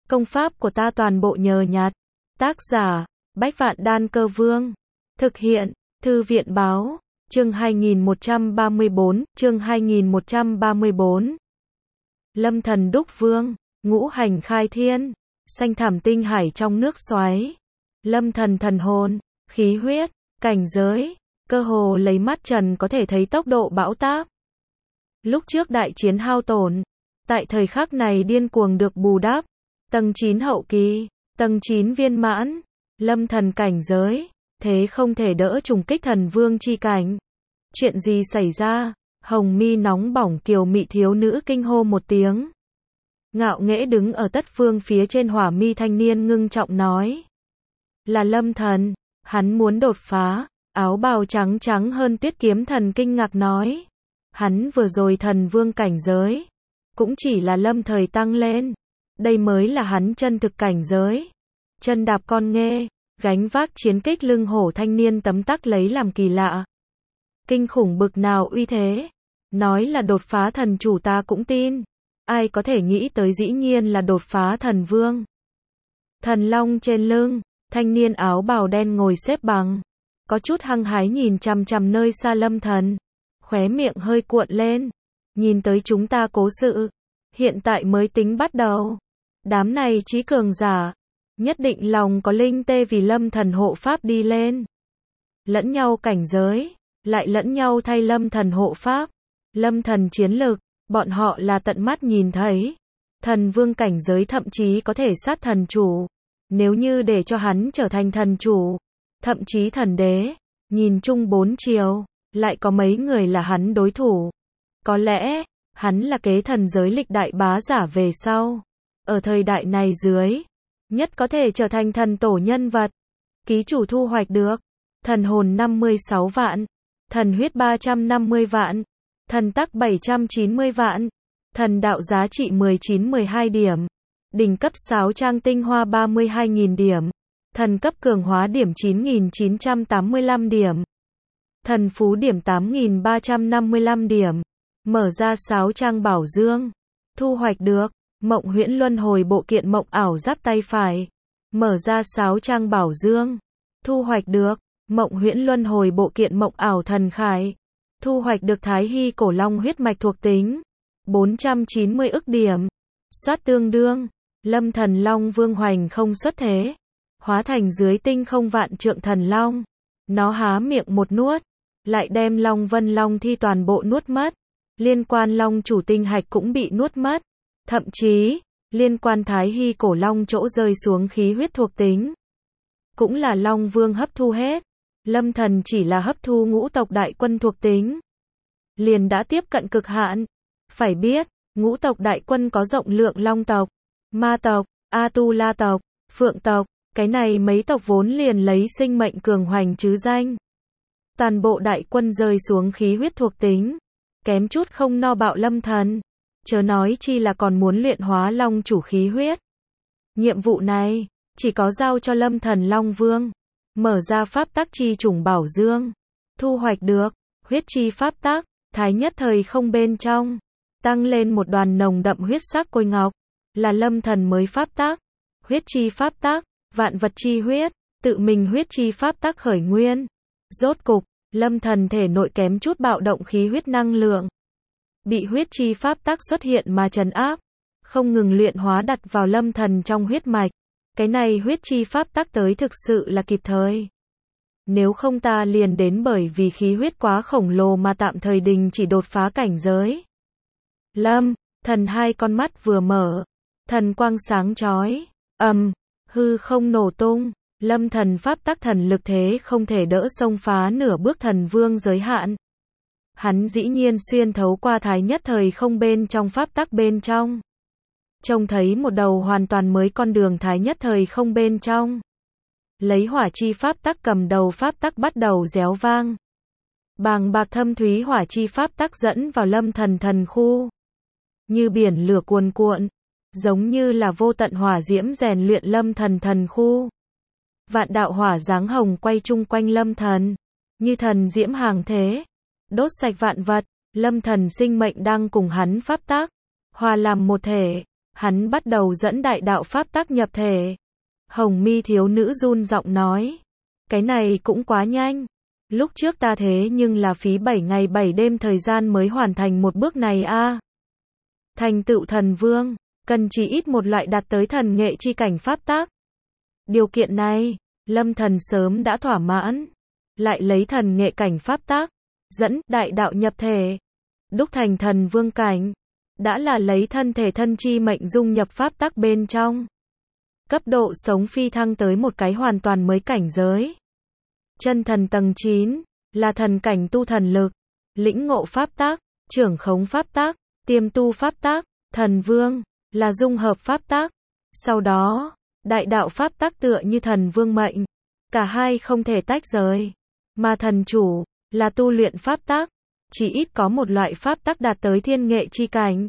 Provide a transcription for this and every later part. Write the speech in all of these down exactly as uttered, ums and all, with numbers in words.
Công pháp của ta toàn bộ nhờ nhặt. Tác giả, Bách Vạn Đan Cơ Vương. Thực hiện, Thư viện Báo. Chương hai nghìn một trăm ba mươi bốn, chương hai nghìn một trăm ba mươi bốn. Lâm Thần Đúc Vương, ngũ hành khai thiên, xanh thảm tinh hải trong nước xoáy. Lâm Thần thần hồn, khí huyết, cảnh giới, cơ hồ lấy mắt trần có thể thấy tốc độ bão táp. Lúc trước đại chiến hao tổn, tại thời khắc này điên cuồng được bù đắp. Tầng chín hậu kỳ, tầng chín viên mãn, Lâm Thần cảnh giới, thế không thể đỡ trùng kích thần vương chi cảnh. Chuyện gì xảy ra? Hồng mi nóng bỏng kiều mị thiếu nữ kinh hô một tiếng. Ngạo nghễ đứng ở tất phương phía trên hỏa mi thanh niên ngưng trọng nói. Là Lâm Thần, hắn muốn đột phá. Áo bào trắng trắng hơn tuyết kiếm thần kinh ngạc nói. Hắn vừa rồi thần vương cảnh giới, cũng chỉ là lâm thời tăng lên. Đây mới là hắn chân thực cảnh giới. Chân đạp con nghê, gánh vác chiến kích lưng hổ thanh niên tấm tắc lấy làm kỳ lạ. Kinh khủng bực nào uy thế. Nói là đột phá thần chủ ta cũng tin. Ai có thể nghĩ tới dĩ nhiên là đột phá thần vương. Thần long trên lưng, thanh niên áo bào đen ngồi xếp bằng. Có chút hăng hái nhìn chằm chằm nơi xa Lâm Thần. Khóe miệng hơi cuộn lên. Nhìn tới chúng ta cố sự. Hiện tại mới tính bắt đầu. Đám này trí cường giả. Nhất định lòng có linh tê vì Lâm Thần hộ pháp đi lên. Lẫn nhau cảnh giới. Lại lẫn nhau thay Lâm Thần hộ pháp. Lâm Thần chiến lực. Bọn họ là tận mắt nhìn thấy. Thần vương cảnh giới thậm chí có thể sát thần chủ. Nếu như để cho hắn trở thành thần chủ. Thậm chí thần đế. Nhìn chung bốn chiều. Lại có mấy người là hắn đối thủ. Có lẽ, hắn là kế thần giới lịch đại bá giả về sau. Ở thời đại này dưới, nhất có thể trở thành thần tổ nhân vật. Ký chủ thu hoạch được. Thần hồn năm mươi sáu vạn. Thần huyết ba trăm năm mươi vạn. Thần tắc bảy trăm chín mươi vạn. Thần đạo giá trị mười chín mười hai điểm. Đỉnh cấp sáu trang tinh hoa ba mươi hai nghìn điểm. Thần cấp cường hóa điểm chín nghìn chín trăm tám mươi lăm điểm. Thần phú điểm tám nghìn ba trăm năm mươi lăm điểm. Mở ra sáu trang bảo dương. Thu hoạch được. Mộng huyễn luân hồi bộ kiện mộng ảo giáp tay phải. Mở ra sáu trang bảo dương. Thu hoạch được. Mộng huyễn luân hồi bộ kiện mộng ảo thần khải. Thu hoạch được thái hy cổ long huyết mạch thuộc tính. bốn trăm chín mươi ức điểm. Soát tương đương. Lâm Thần Long Vương hoành không xuất thế. Hóa thành dưới tinh không vạn trượng thần long. Nó há miệng một nuốt. Lại đem Long Vân Long thi toàn bộ nuốt mất. Liên quan Long chủ tinh hạch cũng bị nuốt mất. Thậm chí, liên quan thái hy cổ long chỗ rơi xuống khí huyết thuộc tính. Cũng là Long Vương hấp thu hết. Lâm Thần chỉ là hấp thu ngũ tộc đại quân thuộc tính. Liền đã tiếp cận cực hạn. Phải biết, ngũ tộc đại quân có rộng lượng long tộc, ma tộc, A-tu-la tộc, phượng tộc. Cái này mấy tộc vốn liền lấy sinh mệnh cường hoành chứ danh. Toàn bộ đại quân rơi xuống khí huyết thuộc tính. Kém chút không no bạo Lâm Thần. Chớ nói chi là còn muốn luyện hóa long chủ khí huyết. Nhiệm vụ này, chỉ có giao cho Lâm Thần Long Vương. Mở ra pháp tắc chi chủng bảo dương. Thu hoạch được, huyết chi pháp tắc, thái nhất thời không bên trong. Tăng lên một đoàn nồng đậm huyết sắc côi ngọc. Là Lâm Thần mới pháp tắc. Huyết chi pháp tắc, vạn vật chi huyết, tự mình huyết chi pháp tắc khởi nguyên. Rốt cục, Lâm Thần thể nội kém chút bạo động khí huyết năng lượng. Bị huyết chi pháp tắc xuất hiện mà trấn áp. Không ngừng luyện hóa đặt vào Lâm Thần trong huyết mạch. Cái này huyết chi pháp tắc tới thực sự là kịp thời. Nếu không ta liền đến bởi vì khí huyết quá khổng lồ mà tạm thời đình chỉ đột phá cảnh giới. Lâm, Thần hai con mắt vừa mở. Thần quang sáng chói. Ầm, um, hư không nổ tung. Lâm Thần pháp tắc thần lực thế không thể đỡ xông phá nửa bước thần vương giới hạn. Hắn dĩ nhiên xuyên thấu qua thái nhất thời không bên trong pháp tắc bên trong. Trông thấy một đầu hoàn toàn mới con đường thái nhất thời không bên trong. Lấy hỏa chi pháp tắc cầm đầu pháp tắc bắt đầu réo vang. Bàng bạc thâm thúy hỏa chi pháp tắc dẫn vào Lâm Thần thần khu. Như biển lửa cuồn cuộn. Giống như là vô tận hỏa diễm rèn luyện Lâm Thần thần khu. Vạn đạo hỏa dáng hồng quay chung quanh Lâm Thần. Như thần diễm hàng thế. Đốt sạch vạn vật. Lâm Thần sinh mệnh đang cùng hắn pháp tắc. Hòa làm một thể. hắn bắt đầu dẫn đại đạo pháp tắc nhập thể. Hồng mi thiếu nữ run giọng nói. Cái này cũng quá nhanh. Lúc trước ta thế nhưng là phí bảy ngày bảy đêm thời gian mới hoàn thành một bước này a. À. Thành tựu thần vương, cần chỉ ít một loại đạt tới thần nghệ chi cảnh pháp tắc. Điều kiện này, Lâm Thần sớm đã thỏa mãn. Lại lấy thần nghệ cảnh pháp tắc, dẫn đại đạo nhập thể, đúc thành thần vương cảnh. Đã là lấy thân thể thân chi mệnh dung nhập pháp tắc bên trong. Cấp độ sống phi thăng tới một cái hoàn toàn mới cảnh giới. Chân thần tầng chín, là thần cảnh tu thần lực, lĩnh ngộ pháp tắc, trưởng khống pháp tắc, tiềm tu pháp tắc, thần vương, là dung hợp pháp tắc. Sau đó, đại đạo pháp tắc tựa như thần vương mệnh, cả hai không thể tách rời. Mà thần chủ, là tu luyện pháp tắc, chỉ ít có một loại pháp tắc đạt tới thiên nghệ chi cảnh,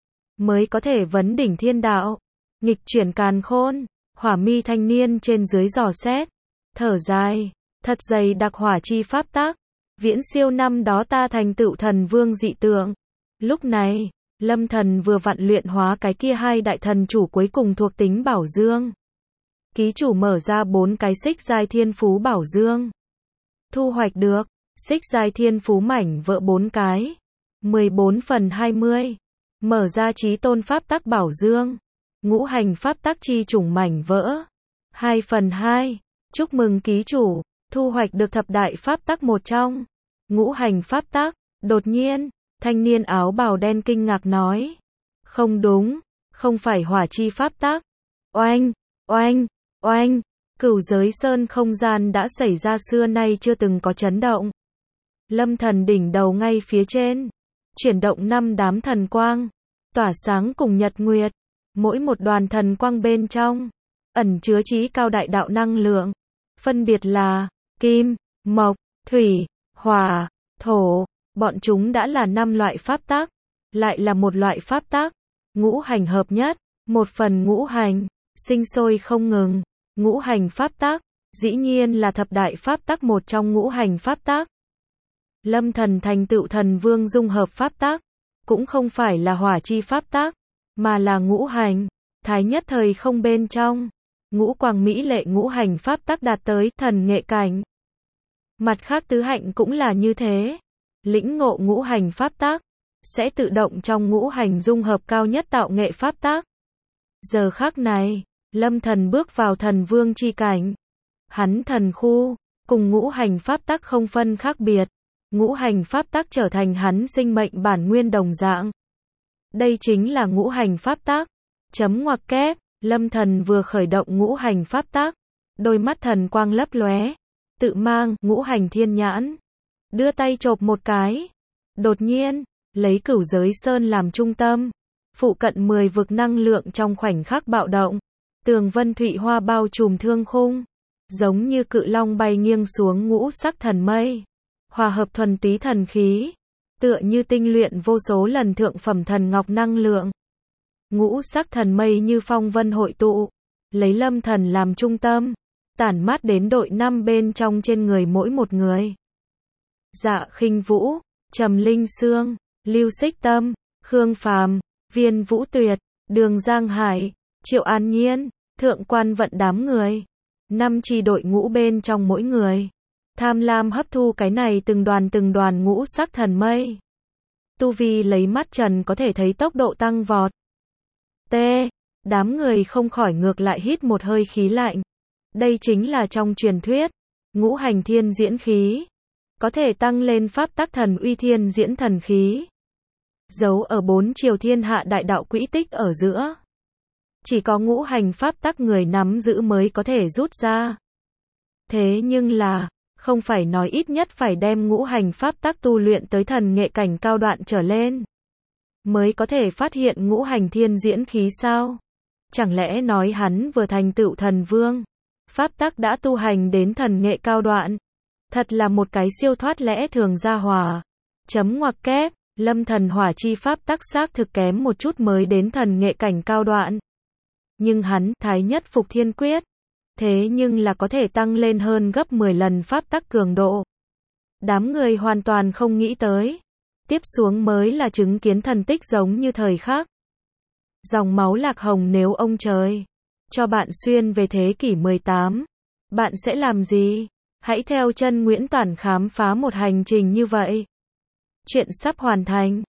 mới có thể vấn đỉnh thiên đạo, nghịch chuyển càn khôn. Hỏa mi thanh niên trên dưới dò xét, thở dài, thật dày đặc hỏa chi pháp tắc, viễn siêu năm đó ta thành tựu thần vương dị tượng. Lúc này, Lâm Thần vừa vặn luyện hóa cái kia hai đại thần chủ cuối cùng thuộc tính bảo dương. Ký chủ mở ra bốn cái xích giai thiên phú bảo dương. Thu hoạch được, xích giai thiên phú mảnh vỡ bốn cái, mười bốn phần hai mươi. Mở ra chí tôn pháp tắc bảo dương. Ngũ hành pháp tắc chi chủng mảnh vỡ, hai phần hai. Chúc mừng ký chủ, thu hoạch được thập đại pháp tắc một trong. Ngũ hành pháp tắc. Đột nhiên, thanh niên áo bào đen kinh ngạc nói. Không đúng, không phải hỏa chi pháp tắc. Oanh, oanh, oanh, cửu giới sơn không gian đã xảy ra xưa nay chưa từng có chấn động. Lâm Thần đỉnh đầu ngay phía trên, chuyển động năm đám thần quang, tỏa sáng cùng nhật nguyệt. Mỗi một đoàn thần quang bên trong, ẩn chứa chí cao đại đạo năng lượng. Phân biệt là, kim, mộc, thủy, hỏa, thổ. Bọn chúng đã là năm loại pháp tắc, lại là một loại pháp tắc. Ngũ hành hợp nhất, một phần ngũ hành, sinh sôi không ngừng. Ngũ hành pháp tắc, dĩ nhiên là thập đại pháp tắc một trong ngũ hành pháp tắc. Lâm Thần thành tựu thần vương dung hợp pháp tắc, cũng không phải là hỏa chi pháp tắc, mà là ngũ hành, thái nhất thời không bên trong. Ngũ quang mỹ lệ ngũ hành pháp tắc đạt tới thần nghệ cảnh. Mặt khác tứ hạnh cũng là như thế. Lĩnh ngộ ngũ hành pháp tắc, sẽ tự động trong ngũ hành dung hợp cao nhất tạo nghệ pháp tắc. Giờ khắc này, Lâm Thần bước vào thần vương chi cảnh. Hắn thần khu, cùng ngũ hành pháp tắc không phân khác biệt. Ngũ hành pháp tắc trở thành hắn sinh mệnh bản nguyên đồng dạng. Đây chính là ngũ hành pháp tắc. Chấm ngoặc kép, Lâm Thần vừa khởi động ngũ hành pháp tắc, đôi mắt thần quang lấp lóe, tự mang ngũ hành thiên nhãn, đưa tay chộp một cái. Đột nhiên, lấy cửu giới sơn làm trung tâm, phụ cận mười vực năng lượng trong khoảnh khắc bạo động, tường vân thụy hoa bao trùm thương khung, giống như cự long bay nghiêng xuống ngũ sắc thần mây, hòa hợp thuần túy thần khí, tựa như tinh luyện vô số lần thượng phẩm thần ngọc năng lượng. Ngũ sắc thần mây như phong vân hội tụ, lấy Lâm Thần làm trung tâm, tản mát đến đội năm bên trong trên người mỗi một người. Dạ Khinh Vũ, Trầm Linh Sương, Lưu Xích Tâm, Khương Phàm, Viên Vũ Tuyệt, Đường Giang Hải, Triệu An Nhiên, Thượng Quan Vận đám người. Năm chi đội ngũ bên trong mỗi người. Tham lam hấp thu cái này từng đoàn từng đoàn ngũ sắc thần mây. Tu vi lấy mắt trần có thể thấy tốc độ tăng vọt. T. Đám người không khỏi ngược lại hít một hơi khí lạnh. Đây chính là trong truyền thuyết, ngũ hành thiên diễn khí. Có thể tăng lên pháp tắc thần uy thiên diễn thần khí. Giấu ở bốn chiều thiên hạ đại đạo quỹ tích ở giữa. Chỉ có ngũ hành pháp tắc người nắm giữ mới có thể rút ra. Thế nhưng là, không phải nói ít nhất phải đem ngũ hành pháp tắc tu luyện tới thần nghệ cảnh cao đoạn trở lên, mới có thể phát hiện ngũ hành thiên diễn khí sao? Chẳng lẽ nói hắn vừa thành tựu thần vương, pháp tắc đã tu hành đến thần nghệ cao đoạn? Thật là một cái siêu thoát lẽ thường ra hòa. Chấm ngoặc kép, Lâm Thần hỏa chi pháp tắc xác thực kém một chút mới đến thần nghệ cảnh cao đoạn. Nhưng hắn, thái nhất phục thiên quyết, thế nhưng là có thể tăng lên hơn gấp mười lần pháp tắc cường độ. Đám người hoàn toàn không nghĩ tới. Tiếp xuống mới là chứng kiến thần tích giống như thời khắc. Dòng máu lạc hồng nếu ông trời cho bạn xuyên về thế kỷ mười tám, bạn sẽ làm gì? Hãy theo chân Nguyễn Toản khám phá một hành trình như vậy. Chuyện sắp hoàn thành.